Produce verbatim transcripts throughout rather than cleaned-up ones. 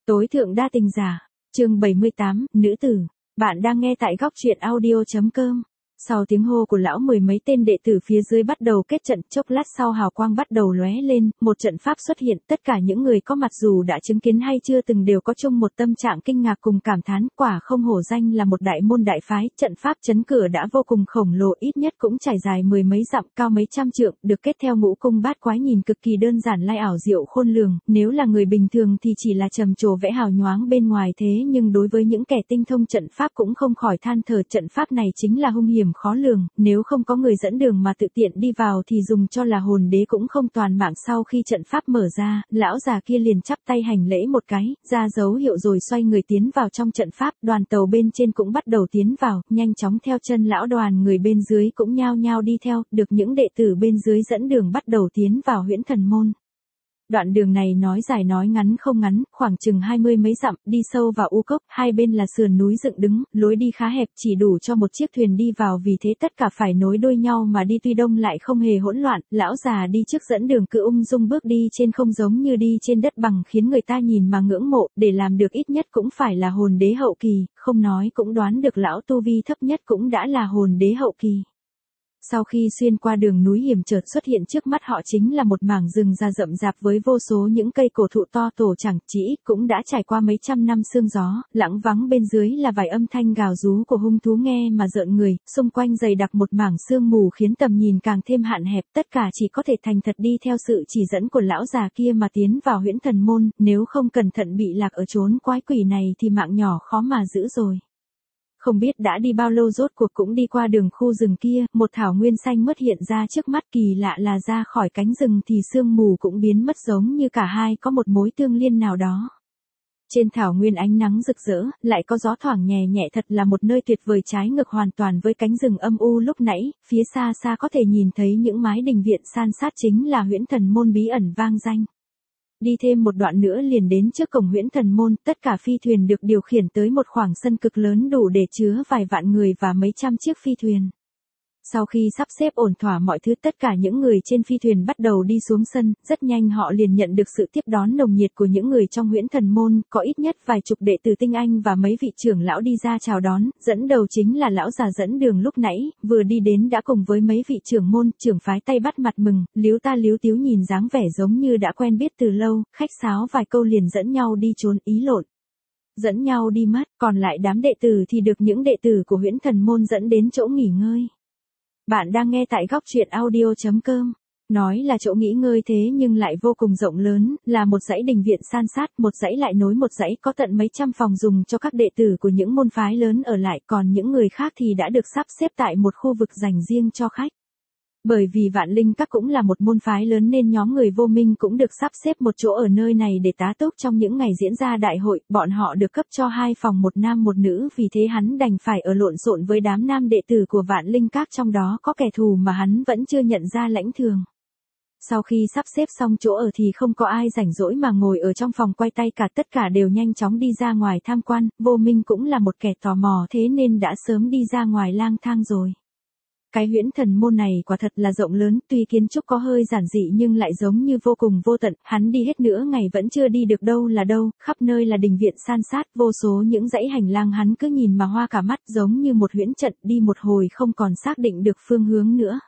Tối thượng đa tình giả, chương bảy mươi tám, nữ tử. Bạn đang nghe tại góc truyện audio chấm com. Sau tiếng hô của lão, mười mấy tên đệ tử phía dưới bắt đầu kết trận, chốc lát sau hào quang bắt đầu lóe lên, một trận pháp xuất hiện, tất cả những người có mặt dù đã chứng kiến hay chưa từng đều có chung một tâm trạng kinh ngạc cùng cảm thán, quả không hổ danh là một đại môn đại phái, trận pháp chấn cửa đã vô cùng khổng lồ, ít nhất cũng trải dài mười mấy dặm, cao mấy trăm trượng, được kết theo ngũ cung bát quái, nhìn cực kỳ đơn giản lai ảo diệu khôn lường, nếu là người bình thường thì chỉ là trầm trồ vẽ hào nhoáng bên ngoài, thế nhưng đối với những kẻ tinh thông trận pháp cũng không khỏi than thở, trận pháp này chính là hung hiểm khó lường, nếu không có người dẫn đường mà tự tiện đi vào thì dùng cho là hồn đế cũng không toàn mạng. Sau khi trận pháp mở ra, lão già kia liền chắp tay hành lễ một cái, ra dấu hiệu rồi xoay người tiến vào trong trận pháp, đoàn tàu bên trên cũng bắt đầu tiến vào, nhanh chóng theo chân lão, đoàn người bên dưới cũng nhao nhao đi theo, được những đệ tử bên dưới dẫn đường bắt đầu tiến vào Huyễn Thần Môn. Đoạn đường này nói dài nói ngắn không ngắn, khoảng chừng hai mươi mấy dặm, đi sâu vào u cốc, hai bên là sườn núi dựng đứng, lối đi khá hẹp, chỉ đủ cho một chiếc thuyền đi vào, vì thế tất cả phải nối đuôi nhau mà đi, tuy đông lại không hề hỗn loạn, lão già đi trước dẫn đường cứ ung dung bước đi trên không giống như đi trên đất bằng, khiến người ta nhìn mà ngưỡng mộ, để làm được ít nhất cũng phải là hồn đế hậu kỳ, không nói cũng đoán được lão tu vi thấp nhất cũng đã là hồn đế hậu kỳ. Sau khi xuyên qua đường núi hiểm chợt xuất hiện trước mắt họ chính là một mảng rừng già rậm rạp với vô số những cây cổ thụ to tổ chẳng chỉ ít cũng đã trải qua mấy trăm năm sương gió, lặng vắng, bên dưới là vài âm thanh gào rú của hung thú nghe mà rợn người, xung quanh dày đặc một mảng sương mù khiến tầm nhìn càng thêm hạn hẹp, tất cả chỉ có thể thành thật đi theo sự chỉ dẫn của lão già kia mà tiến vào Huyễn Thần Môn, nếu không cẩn thận bị lạc ở chốn quái quỷ này thì mạng nhỏ khó mà giữ rồi. Không biết đã đi bao lâu rốt cuộc cũng đi qua đường khu rừng kia, một thảo nguyên xanh mướt hiện ra trước mắt, kỳ lạ là ra khỏi cánh rừng thì sương mù cũng biến mất, giống như cả hai có một mối tương liên nào đó. Trên thảo nguyên ánh nắng rực rỡ, lại có gió thoảng nhẹ nhẹ, thật là một nơi tuyệt vời, trái ngược hoàn toàn với cánh rừng âm u lúc nãy, phía xa xa có thể nhìn thấy những mái đình viện san sát, chính là Huyễn Thần Môn bí ẩn vang danh. Đi thêm một đoạn nữa liền đến trước cổng Huyễn Thần Môn, tất cả phi thuyền được điều khiển tới một khoảng sân cực lớn đủ để chứa vài vạn người và mấy trăm chiếc phi thuyền. Sau khi sắp xếp ổn thỏa mọi thứ, tất cả những người trên phi thuyền bắt đầu đi xuống sân, rất nhanh họ liền nhận được sự tiếp đón nồng nhiệt của những người trong Huyễn Thần Môn, có ít nhất vài chục đệ tử tinh anh và mấy vị trưởng lão đi ra chào đón, dẫn đầu chính là lão già dẫn đường lúc nãy, vừa đi đến đã cùng với mấy vị trưởng môn, trưởng phái tay bắt mặt mừng, líu ta líu tíu nhìn dáng vẻ giống như đã quen biết từ lâu, khách sáo vài câu liền dẫn nhau đi trốn, ý lộn. Dẫn nhau đi mất, còn lại đám đệ tử thì được những đệ tử của Huyễn Thần Môn dẫn đến chỗ nghỉ ngơi. Bạn đang nghe tại góc truyện audio chấm com. Nói là chỗ nghỉ ngơi thế nhưng lại vô cùng rộng lớn, là một dãy đình viện san sát, một dãy lại nối một dãy, có tận mấy trăm phòng dùng cho các đệ tử của những môn phái lớn ở lại, còn những người khác thì đã được sắp xếp tại một khu vực dành riêng cho khách. Bởi vì Vạn Linh Các cũng là một môn phái lớn nên nhóm người Vô Minh cũng được sắp xếp một chỗ ở nơi này để tá túc trong những ngày diễn ra đại hội, bọn họ được cấp cho hai phòng, một nam một nữ, vì thế hắn đành phải ở lộn xộn với đám nam đệ tử của Vạn Linh Các, trong đó có kẻ thù mà hắn vẫn chưa nhận ra lãnh thường. Sau khi sắp xếp xong chỗ ở thì không có ai rảnh rỗi mà ngồi ở trong phòng quay tay cả, tất cả đều nhanh chóng đi ra ngoài tham quan, Vô Minh cũng là một kẻ tò mò thế nên đã sớm đi ra ngoài lang thang rồi. Cái Huyễn Thần Môn này quả thật là rộng lớn, tuy kiến trúc có hơi giản dị nhưng lại giống như vô cùng vô tận, hắn đi hết nửa ngày vẫn chưa đi được đâu là đâu, khắp nơi là đình viện san sát, vô số những dãy hành lang hắn cứ nhìn mà hoa cả mắt, giống như một huyễn trận, đi một hồi không còn xác định được phương hướng nữa.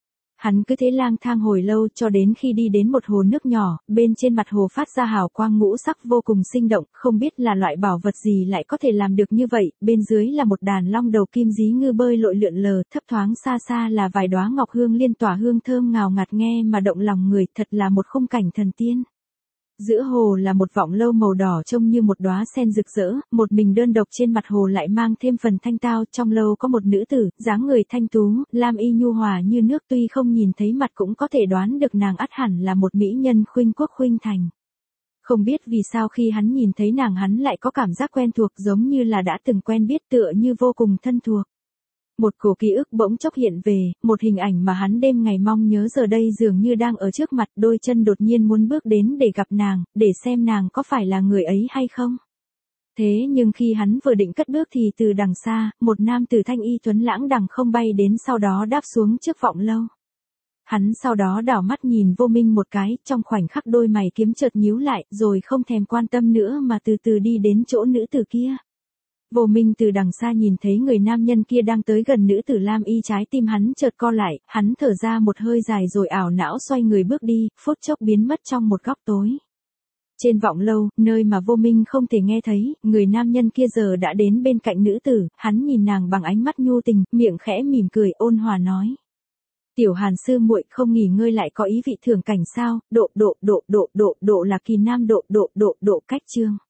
Hắn cứ thế lang thang hồi lâu cho đến khi đi đến một hồ nước nhỏ, bên trên mặt hồ phát ra hào quang ngũ sắc vô cùng sinh động, không biết là loại bảo vật gì lại có thể làm được như vậy, bên dưới là một đàn long đầu kim dí ngư bơi lội lượn lờ, thấp thoáng xa xa là vài đóa ngọc hương liên tỏa hương thơm ngào ngạt nghe mà động lòng người, thật là một khung cảnh thần tiên. Giữa hồ là một vọng lâu màu đỏ trông như một đóa sen rực rỡ, một mình đơn độc trên mặt hồ lại mang thêm phần thanh tao, trong lâu có một nữ tử, dáng người thanh tú, lam y nhu hòa như nước, tuy không nhìn thấy mặt cũng có thể đoán được nàng ắt hẳn là một mỹ nhân khuynh quốc khuynh thành. Không biết vì sao khi hắn nhìn thấy nàng hắn lại có cảm giác quen thuộc, giống như là đã từng quen biết, tựa như vô cùng thân thuộc. Một cổ ký ức bỗng chốc hiện về, một hình ảnh mà hắn đêm ngày mong nhớ giờ đây dường như đang ở trước mặt, đôi chân đột nhiên muốn bước đến để gặp nàng, để xem nàng có phải là người ấy hay không. Thế nhưng khi hắn vừa định cất bước thì từ đằng xa, một nam tử thanh y tuấn lãng đằng không bay đến, sau đó đáp xuống trước vọng lâu. Hắn sau đó đảo mắt nhìn Vô Minh một cái, trong khoảnh khắc đôi mày kiếm chợt nhíu lại, rồi không thèm quan tâm nữa mà từ từ đi đến chỗ nữ tử kia. Vô Minh từ đằng xa nhìn thấy người nam nhân kia đang tới gần nữ tử lam y, trái tim hắn chợt co lại, hắn thở ra một hơi dài rồi ảo não xoay người bước đi, phút chốc biến mất trong một góc tối. Trên vọng lâu, nơi mà Vô Minh không thể nghe thấy, người nam nhân kia giờ đã đến bên cạnh nữ tử, hắn nhìn nàng bằng ánh mắt nhu tình, miệng khẽ mỉm cười ôn hòa nói. Tiểu Hàn sư muội không nghỉ ngơi lại có ý vị thưởng cảnh sao, độ độ độ độ độ độ là kỳ nam độ độ độ độ cách chương.